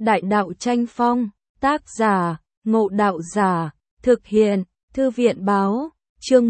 Đại đạo tranh phong, tác giả, Ngộ Đạo Giả, thực hiện, Thư viện báo, chương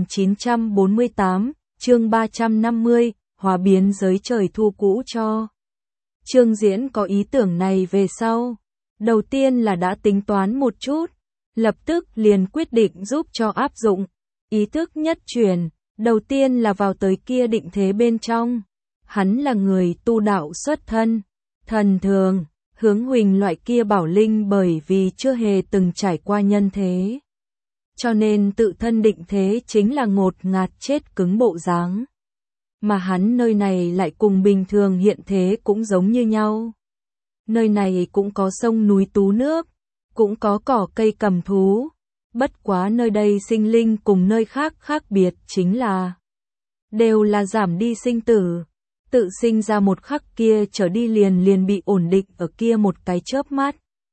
1948, chương 350, hóa biến giới trời thu cũ cho. Trương Diễn có ý tưởng này về sau. Đầu tiên là đã tính toán một chút, lập tức liền quyết định giúp cho áp dụng. Ý thức nhất truyền, đầu tiên là vào tới kia định thế bên trong. Hắn là người tu đạo xuất thân, thần thường, hướng huỳnh loại kia bảo linh bởi vì chưa hề từng trải qua nhân thế. Cho nên tự thân định thế chính là ngột ngạt chết cứng bộ dáng. Mà hắn nơi này lại cùng bình thường hiện thế cũng giống như nhau. Nơi này cũng có sông núi tú nước, cũng có cỏ cây cầm thú. Bất quá nơi đây sinh linh cùng nơi khác khác biệt chính là đều là giảm đi sinh tử. Tự sinh ra một khắc kia trở đi liền bị ổn định ở kia một cái chớp mắt.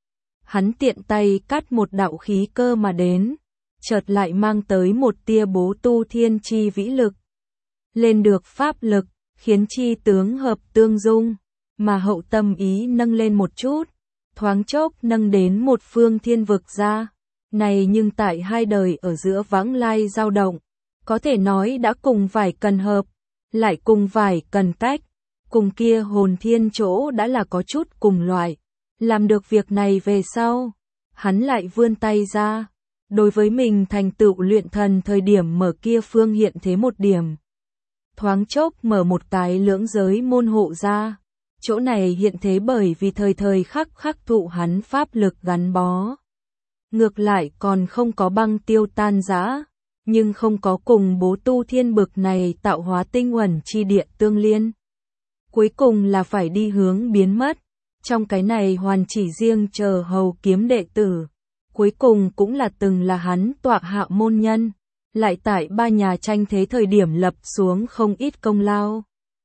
Hắn tiện tay cắt một đạo khí cơ mà đến, chợt lại mang tới một tia bố tu thiên chi vĩ lực. Lên được pháp lực, khiến chi tướng hợp tương dung, mà hậu tâm ý nâng lên một chút, thoáng chốc nâng đến một phương thiên vực ra. Này nhưng tại hai đời ở giữa vãng lai dao động, có thể nói đã cùng vài cần hợp, lại cùng vài cần cách, cùng kia hồn thiên chỗ đã là có chút cùng loại. Làm được việc này về sau, hắn lại vươn tay ra, đối với mình thành tựu luyện thần thời điểm mở kia phương hiện thế một điểm. Thoáng chốc mở một cái lưỡng giới môn hộ ra, chỗ này hiện thế bởi vì thời thời khắc khắc thụ hắn pháp lực gắn bó. Ngược lại còn không có băng tiêu tan rã, nhưng không có cùng bố tu thiên bực này tạo hóa tinh uẩn chi địa tương liên. Cuối cùng là phải đi hướng biến mất, trong cái này hoàn chỉ riêng chờ hầu kiếm đệ tử. Cuối cùng cũng là từng là hắn tọa hạ môn nhân, lại tại ba nhà tranh thế thời điểm lập xuống không ít công lao.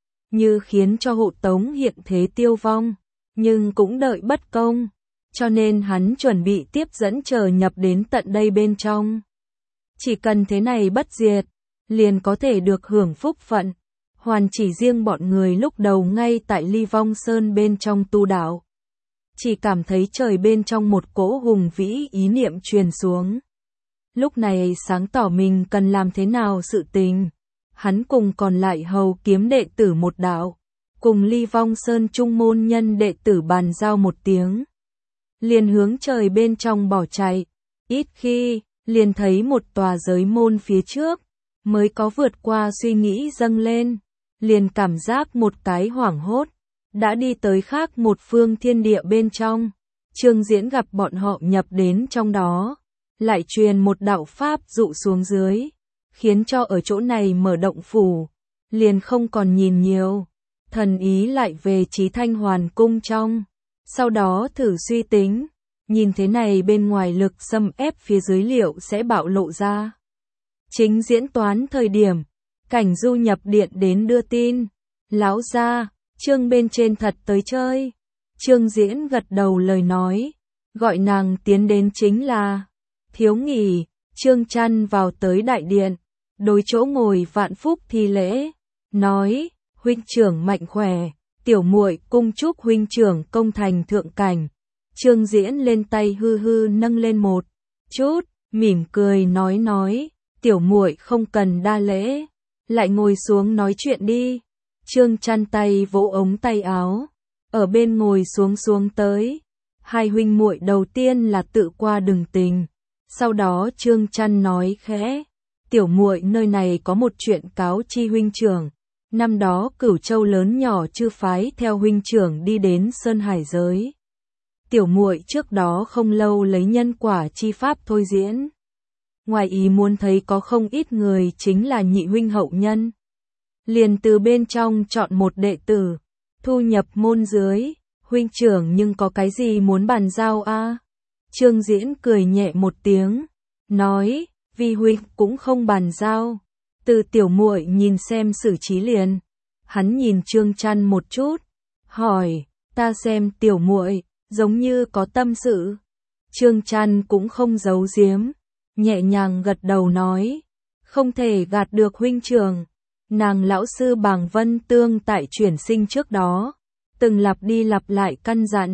Như khiến cho hộ tống hiện thế tiêu vong, nhưng cũng đợi bất công. Cho nên hắn chuẩn bị tiếp dẫn chờ nhập đến tận đây bên trong. Chỉ cần thế này bất diệt, liền có thể được hưởng phúc phận. Hoàn chỉ riêng bọn người lúc đầu ngay tại Ly Vong Sơn bên trong tu đạo. Chỉ cảm thấy trời bên trong một cỗ hùng vĩ ý niệm truyền xuống. Lúc này sáng tỏ mình cần làm thế nào sự tình. Hắn cùng còn lại hầu kiếm đệ tử một đạo, cùng Ly Vong Sơn trung môn nhân đệ tử bàn giao một tiếng. Liền hướng trời bên trong bỏ chạy, ít khi, liền thấy một tòa giới môn phía trước, mới có vượt qua suy nghĩ dâng lên, liền cảm giác một cái hoảng hốt, đã đi tới khác một phương thiên địa bên trong. Trương Diễn gặp bọn họ nhập đến trong đó, lại truyền một đạo pháp dụ xuống dưới, khiến cho ở chỗ này mở động phủ, liền không còn nhìn nhiều, thần ý lại về Chí Thanh Hoàn cung trong. Sau đó thử suy tính, nhìn thế này bên ngoài lực xâm ép phía dưới liệu sẽ bạo lộ ra. Chính diễn toán thời điểm, Cảnh Du nhập điện đến đưa tin, lão gia, Trương bên trên thật tới chơi. Trương Diễn gật đầu lời nói, gọi nàng tiến đến chính là Thiếu Nghỉ. Trương Chăn vào tới đại điện, đối chỗ ngồi Vạn Phúc thi lễ, nói: huynh trưởng mạnh khỏe. Tiểu muội cung chúc huynh trưởng công thành thượng cảnh. Trương Diễn lên tay hư hư nâng lên một chút, mỉm cười nói, tiểu muội không cần đa lễ, lại ngồi xuống nói chuyện đi. Trương Chăn tay vỗ ống tay áo, ở bên ngồi xuống tới. Hai huynh muội đầu tiên là tự qua đường tình, sau đó Trương Chăn nói khẽ: tiểu muội nơi này có một chuyện cáo chi huynh trưởng. Năm đó Cửu Châu lớn nhỏ chư phái theo huynh trưởng đi đến Sơn Hải giới. Tiểu muội trước đó không lâu lấy nhân quả chi pháp thôi diễn. Ngoài ý muốn thấy có không ít người chính là nhị huynh hậu nhân. Liền từ bên trong chọn một đệ tử, thu nhập môn dưới. Huynh trưởng nhưng có cái gì muốn bàn giao a? Trương Diễn cười nhẹ một tiếng, nói: vi huynh cũng không bàn giao. Từ tiểu muội nhìn xem xử trí liền. Hắn nhìn Trương Chăn một chút, hỏi: ta xem tiểu muội giống như có tâm sự. Trương Chăn cũng không giấu giếm, nhẹ nhàng gật đầu nói: không thể gạt được huynh trưởng. Nàng lão sư Bàng Vân Tương tại chuyển sinh trước đó, từng lặp đi lặp lại căn dặn,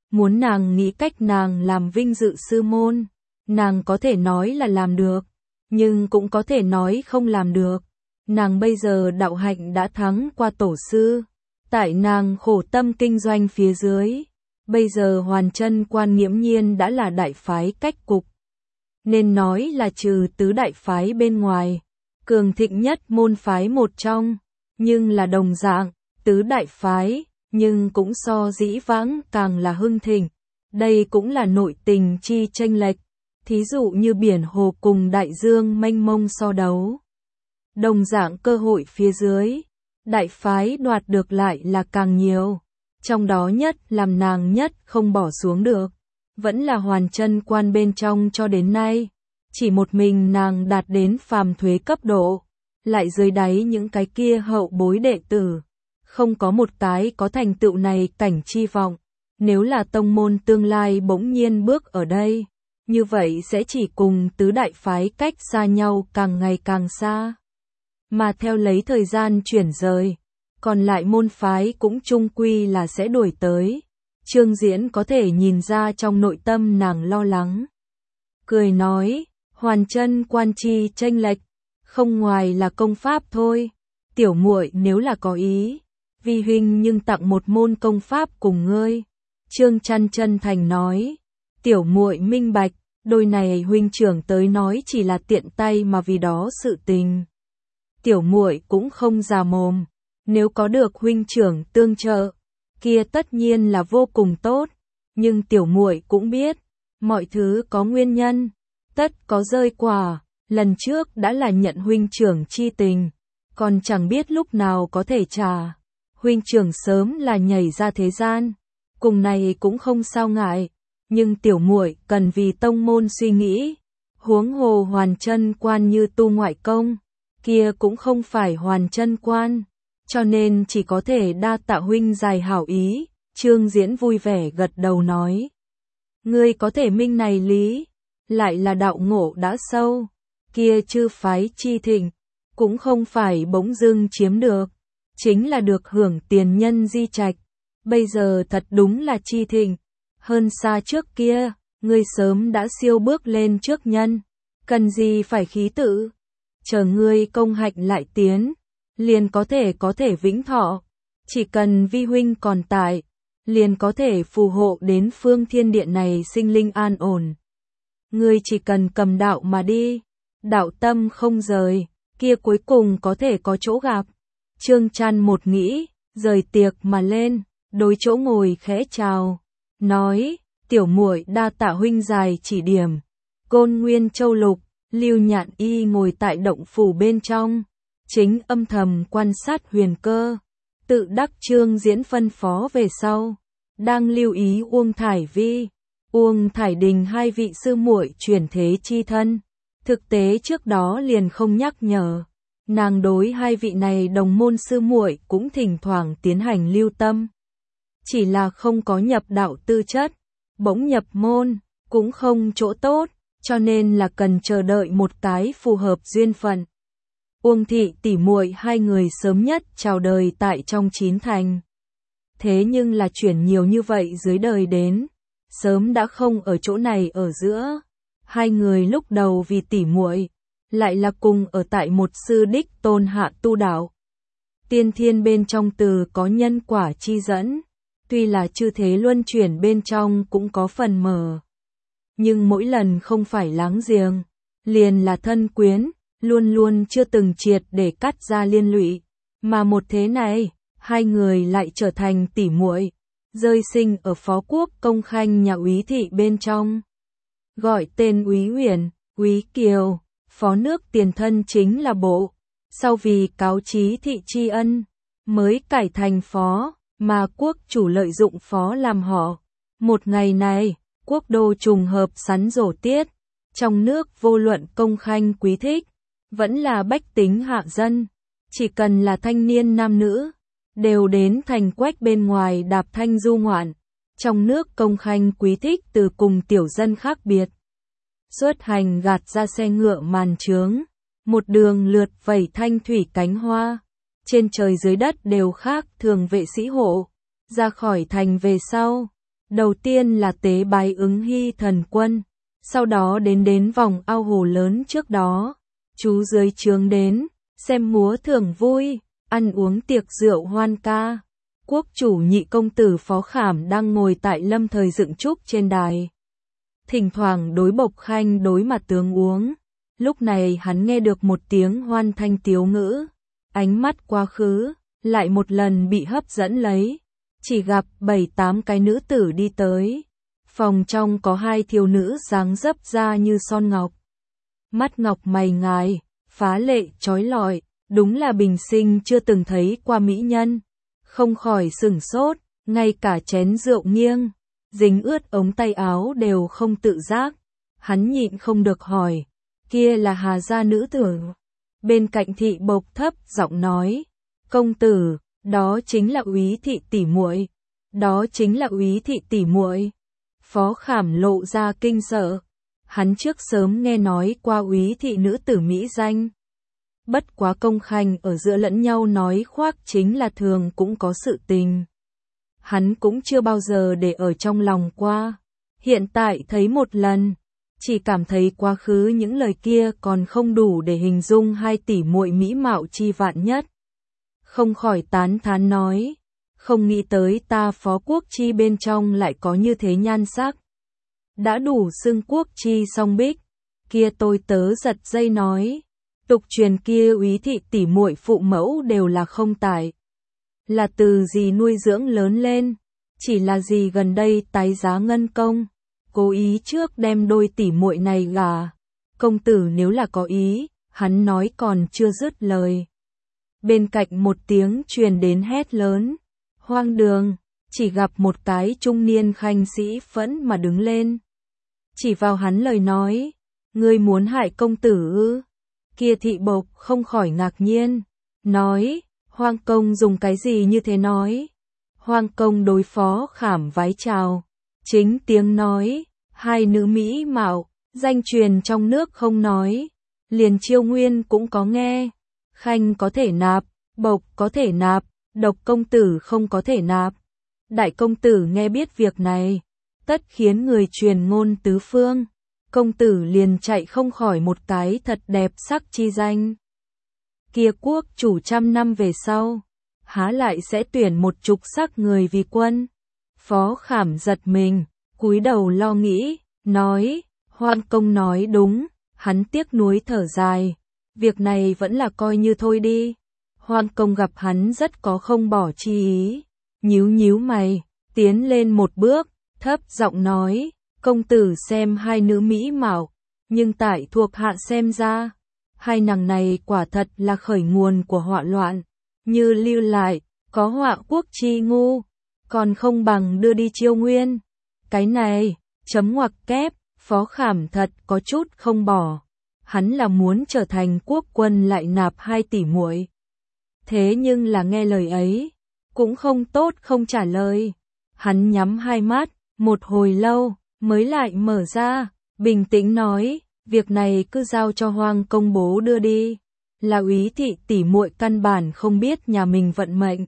muốn nàng nghĩ cách nàng làm vinh dự sư môn. Nàng có thể nói là làm được, nhưng cũng có thể nói không làm được. Nàng bây giờ đạo hạnh đã thắng qua tổ sư, tại nàng khổ tâm kinh doanh phía dưới. Bây giờ Hoàn Chân Quan nghiễm nhiên đã là đại phái cách cục. Nên nói là trừ tứ đại phái bên ngoài, cường thịnh nhất môn phái một trong, nhưng là đồng dạng, tứ đại phái, nhưng cũng so dĩ vãng càng là hưng thịnh. Đây cũng là nội tình chi chênh lệch, thí dụ như biển hồ cùng đại dương mênh mông so đấu. Đồng dạng cơ hội phía dưới, đại phái đoạt được lại là càng nhiều. Trong đó nhất làm nàng nhất không bỏ xuống được, vẫn là Hoàn Chân Quan bên trong cho đến nay. Chỉ một mình nàng đạt đến phàm thuế cấp độ, lại dưới đáy những cái kia hậu bối đệ tử. Không có một cái có thành tựu này cảnh chi vọng. Nếu là tông môn tương lai bỗng nhiên bước ở đây, như vậy sẽ chỉ cùng tứ đại phái cách xa nhau càng ngày càng xa. Mà theo lấy thời gian chuyển rời, còn lại môn phái cũng chung quy là sẽ đuổi tới. Trương Diễn có thể nhìn ra trong nội tâm nàng lo lắng. Cười nói, Hoàn Chân Quan chi chênh lệch, không ngoài là công pháp thôi. Tiểu muội nếu là có ý, vi huynh nhưng tặng một môn công pháp cùng ngươi. Trương Chăn chân thành nói, tiểu muội minh bạch, đôi này huynh trưởng tới nói chỉ là tiện tay mà vì đó sự tình. Tiểu muội cũng không già mồm, nếu có được huynh trưởng tương trợ, kia tất nhiên là vô cùng tốt, nhưng tiểu muội cũng biết, mọi thứ có nguyên nhân, tất có rơi quả, lần trước đã là nhận huynh trưởng chi tình, còn chẳng biết lúc nào có thể trả. Huynh trưởng sớm là nhảy ra thế gian, cùng này cũng không sao ngại, nhưng tiểu muội cần vì tông môn suy nghĩ, huống hồ Hoàn Chân Quan như tu ngoại công, kia cũng không phải Hoàn Chân Quan, cho nên chỉ có thể đa tạ huynh dài hảo ý. Trương Diễn vui vẻ gật đầu nói, ngươi có thể minh này lý, lại là đạo ngộ đã sâu, kia chư phái chi thịnh, cũng không phải bỗng dưng chiếm được, chính là được hưởng tiền nhân di trạch, bây giờ thật đúng là chi thịnh, hơn xa trước kia, ngươi sớm đã siêu bước lên trước nhân, cần gì phải khí tự, chờ ngươi công hạnh lại tiến, liền có thể vĩnh thọ, chỉ cần vi huynh còn tại, liền có thể phù hộ đến phương thiên địa này sinh linh an ổn. Ngươi chỉ cần cầm đạo mà đi, đạo tâm không rời, kia cuối cùng có thể có chỗ gặp. Trương Chăn một nghĩ, rời tiệc mà lên, đối chỗ ngồi khẽ chào, nói, tiểu muội đa tạ huynh dài chỉ điểm. Côn Nguyên Châu Lục, Lưu Nhạn Y ngồi tại động phủ bên trong, chính âm thầm quan sát Huyền Cơ, tự đắc Trương Diễn phân phó về sau, đang lưu ý Uông Thải Vi, Uông Thải Đình hai vị sư muội chuyển thế chi thân. Thực tế trước đó liền không nhắc nhở, nàng đối hai vị này đồng môn sư muội cũng thỉnh thoảng tiến hành lưu tâm. Chỉ là không có nhập đạo tư chất, bỗng nhập môn, cũng không chỗ tốt, cho nên là cần chờ đợi một cái phù hợp duyên phận. Uông thị tỷ muội hai người sớm nhất chào đời tại trong Chín Thành. Thế nhưng là chuyển nhiều như vậy dưới đời đến, sớm đã không ở chỗ này ở giữa. Hai người lúc đầu vì tỷ muội, lại là cùng ở tại một sư đích tôn hạ tu đạo. Tiên thiên bên trong từ có nhân quả chi dẫn, tuy là chư thế luân chuyển bên trong cũng có phần mờ. Nhưng mỗi lần không phải láng giềng, liền là thân quyến, luôn luôn chưa từng triệt để cắt ra liên lụy. Mà một thế này, hai người lại trở thành tỷ muội, rơi sinh ở phó quốc công khanh nhà úy thị bên trong. Gọi tên úy Huyền, úy Kiều, phó nước tiền thân chính là bộ, sau vì cáo chí thị tri ân, mới cải thành phó, mà quốc chủ lợi dụng phó làm họ. Một ngày này, quốc đô trùng hợp sắn rổ tiết, trong nước vô luận công khanh quý thích, vẫn là bách tính hạ dân, chỉ cần là thanh niên nam nữ, đều đến thành quách bên ngoài đạp thanh du ngoạn. Trong nước công khanh quý thích từ cùng tiểu dân khác biệt. Xuất hành gạt ra xe ngựa màn trướng, một đường lượt vẩy thanh thủy cánh hoa, trên trời dưới đất đều khác thường vệ sĩ hộ, ra khỏi thành về sau, Đầu tiên là tế bái Ứng Hy thần quân, sau đó đến vòng ao hồ lớn trước đó. Chú dưới trướng đến, xem múa thưởng vui, ăn uống tiệc rượu hoan ca. Quốc chủ nhị công tử Phó Khảm đang ngồi tại lâm thời dựng trúc trên đài. Thỉnh thoảng đối Bộc Khanh đối mặt tướng uống. Lúc này hắn nghe được một tiếng hoan thanh tiếu ngữ. Ánh mắt quá khứ, lại một lần bị hấp dẫn lấy. Chỉ gặp 7-8 cái nữ tử đi tới. Phòng trong có 2 thiếu nữ dáng dấp ra như son ngọc. Mắt ngọc mày ngài, phá lệ chói lọi, đúng là bình sinh chưa từng thấy qua mỹ nhân. Không khỏi sửng sốt, ngay cả chén rượu nghiêng, dính ướt ống tay áo đều không tự giác. Hắn nhịn không được hỏi, kia là Hà gia nữ tử. Bên cạnh Thị Bộc thấp giọng nói, công tử, đó chính là Úy thị tỷ muội, đó chính là Úy thị tỷ muội. Phó Khảm lộ ra kinh sợ, hắn trước sớm nghe nói qua Úy thị nữ tử mỹ danh. Bất quá công khanh ở giữa lẫn nhau nói khoác chính là thường cũng có sự tình. Hắn cũng chưa bao giờ để ở trong lòng qua. Hiện tại thấy một lần, chỉ cảm thấy quá khứ những lời kia còn không đủ để hình dung 2 tỷ muội mỹ mạo chi vạn nhất. Không khỏi tán thán nói, không nghĩ tới ta Phó Quốc chi bên trong lại có như thế nhan sắc. Đã đủ xưng Quốc chi song bích, kia tôi tớ giật dây nói. Tục truyền kia Úy thị tỷ muội phụ mẫu đều là không tài. Là từ gì nuôi dưỡng lớn lên, chỉ là gì gần đây tái giá ngân công, cố ý trước đem đôi tỷ muội này gả. Công tử nếu là có ý, hắn nói còn chưa dứt lời. Bên cạnh một tiếng truyền đến hét lớn, hoang đường, chỉ gặp một cái trung niên khanh sĩ phẫn mà đứng lên. Chỉ vào hắn lời nói, ngươi muốn hại công tử ư? Kia Thị Bộc không khỏi ngạc nhiên, nói, Hoang công dùng cái gì như thế nói? Hoang công đối Phó Khảm vái chào, chính tiếng nói, 2 nữ mỹ mạo, danh truyền trong nước không nói, liền Chiêu Nguyên cũng có nghe, khanh có thể nạp, Bộc có thể nạp, độc công tử không có thể nạp. Đại công tử nghe biết việc này, tất khiến người truyền ngôn tứ phương. Công tử liền chạy không khỏi một cái thật đẹp sắc chi danh. Kia quốc chủ 100 năm về sau, há lại sẽ tuyển một trục sắc người vì quân. Phó Khảm giật mình, cúi đầu lo nghĩ, nói, Hoan công nói đúng, hắn tiếc nuối thở dài. Việc này vẫn là coi như thôi đi. Hoan công gặp hắn rất có không bỏ chi ý, nhíu mày, tiến lên một bước, thấp giọng nói, công tử xem 2 nữ mỹ mạo, nhưng tại thuộc hạ xem ra, 2 nàng này quả thật là khởi nguồn của họa loạn, như lưu lại, có họa quốc chi ngu, còn không bằng đưa đi Chiêu Nguyên. Cái này, chấm ngoặc kép, Phó Khảm thật có chút không bỏ. Hắn là muốn trở thành quốc quân lại nạp 2 tỷ muội. Thế nhưng là nghe lời ấy, cũng không tốt không trả lời. Hắn nhắm 2 mắt, một hồi lâu, mới lại mở ra, bình tĩnh nói, việc này cứ giao cho Hoang công bố đưa đi. Là Úy thị tỷ muội căn bản không biết nhà mình vận mệnh.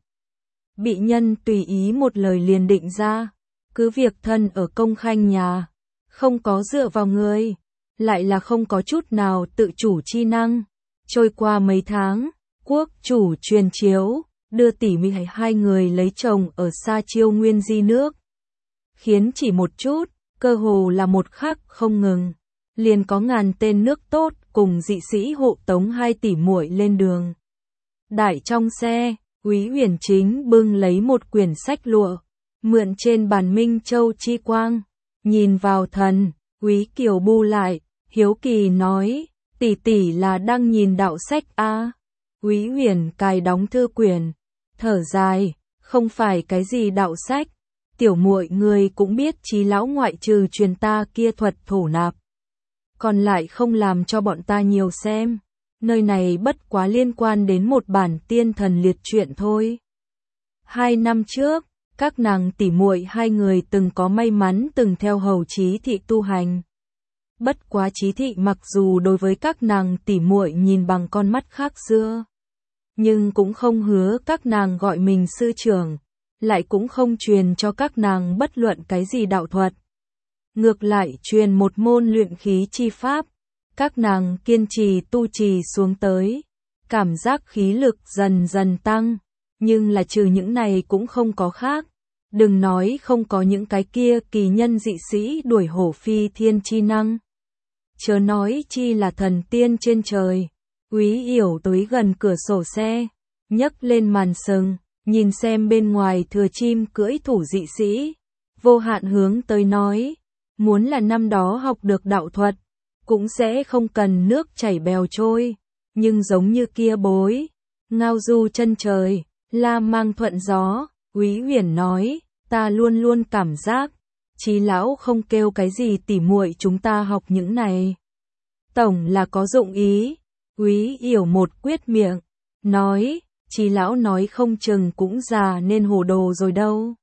Bị nhân tùy ý một lời liền định ra, cứ việc thân ở công khanh nhà, không có dựa vào người, lại là không có chút nào tự chủ chi năng. Trôi qua mấy tháng, quốc chủ truyền chiếu, đưa tỷ mỹ 2 người lấy chồng ở xa Chiêu Nguyên di nước. Khiến chỉ một chút, cơ hồ là một khắc không ngừng, liền có ngàn tên nước tốt cùng dị sĩ hộ tống 2 tỷ muội lên đường. Đại trong xe, Úy Huyền Chính bưng lấy một quyển sách lụa, mượn trên bàn Minh Châu chi quang, nhìn vào thần, Úy Kiều bu lại, hiếu kỳ nói, tỷ là đang nhìn đạo sách a? Úy Huyền cài đóng thư quyển, thở dài, không phải cái gì đạo sách, tiểu muội người cũng biết chí lão ngoại trừ truyền ta kia thuật thổ nạp, còn lại không làm cho bọn ta nhiều xem. Nơi này bất quá liên quan đến một bản tiên thần liệt truyện thôi. 2 năm trước, các nàng tỷ muội 2 người từng có may mắn từng theo hầu Chí thị tu hành. Bất quá Chí thị mặc dù đối với các nàng tỷ muội nhìn bằng con mắt khác xưa, nhưng cũng không hứa các nàng gọi mình sư trưởng, lại cũng không truyền cho các nàng bất luận cái gì đạo thuật. Ngược lại truyền một môn luyện khí chi pháp, các nàng kiên trì tu trì xuống tới, cảm giác khí lực dần dần tăng, nhưng là trừ những này cũng không có khác. Đừng nói không có những cái kia kỳ nhân dị sĩ đuổi hổ phi thiên chi năng. Chớ nói chi là thần tiên trên trời. Úy Yểu tới gần cửa sổ xe, nhấc lên màn sừng, nhìn xem bên ngoài thừa chim cưỡi thủ dị sĩ. Vô Hạn hướng tới nói, muốn là năm đó học được đạo thuật, cũng sẽ không cần nước chảy bèo trôi, nhưng giống như kia bối, ngao du chân trời, la mang thuận gió. Úy Huyền nói, ta luôn luôn cảm giác, Chí lão không kêu cái gì tỉ muội chúng ta học những này. Tổng là có dụng ý. Úy Yểu một quyết miệng, nói, Chí lão nói không chừng cũng già nên hồ đồ rồi đâu.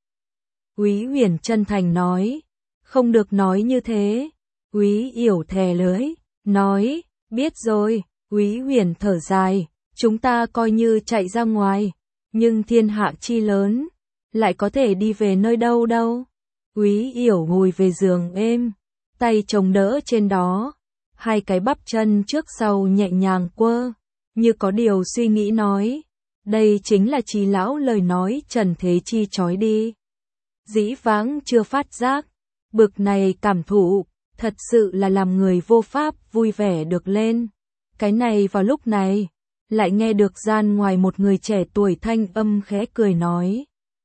Úy Huyền chân thành nói, không được nói như thế. Úy Yểu thè lưỡi, nói, biết rồi. Úy Huyền thở dài, chúng ta coi như chạy ra ngoài, nhưng thiên hạ chi lớn, lại có thể đi về nơi đâu đâu. Úy Yểu ngồi về giường êm, tay chồng đỡ trên đó, hai cái bắp chân trước sau nhẹ nhàng quơ, như có điều suy nghĩ nói, đây chính là Chí lão lời nói trần thế chi chói đi. Dĩ vãng chưa phát giác, bực này cảm thụ, thật sự là làm người vô pháp vui vẻ được lên. Cái này vào lúc này, lại nghe được gian ngoài một người trẻ tuổi thanh âm khẽ cười nói.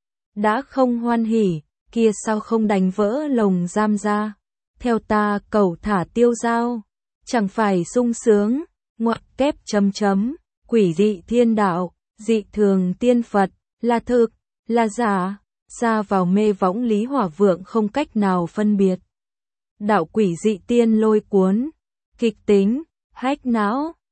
Đã không hoan hỉ, kia sao không đánh vỡ lồng giam ra, theo ta cẩu thả tiêu dao, chẳng phải sung sướng, ngoặc kép chấm chấm, quỷ dị thiên đạo, dị thường tiên Phật, là thực, là giả, xa vào mê võng Lý Hỏa Vượng không cách nào phân biệt. Đạo quỷ dị tiên lôi cuốn, kịch tính, hách não.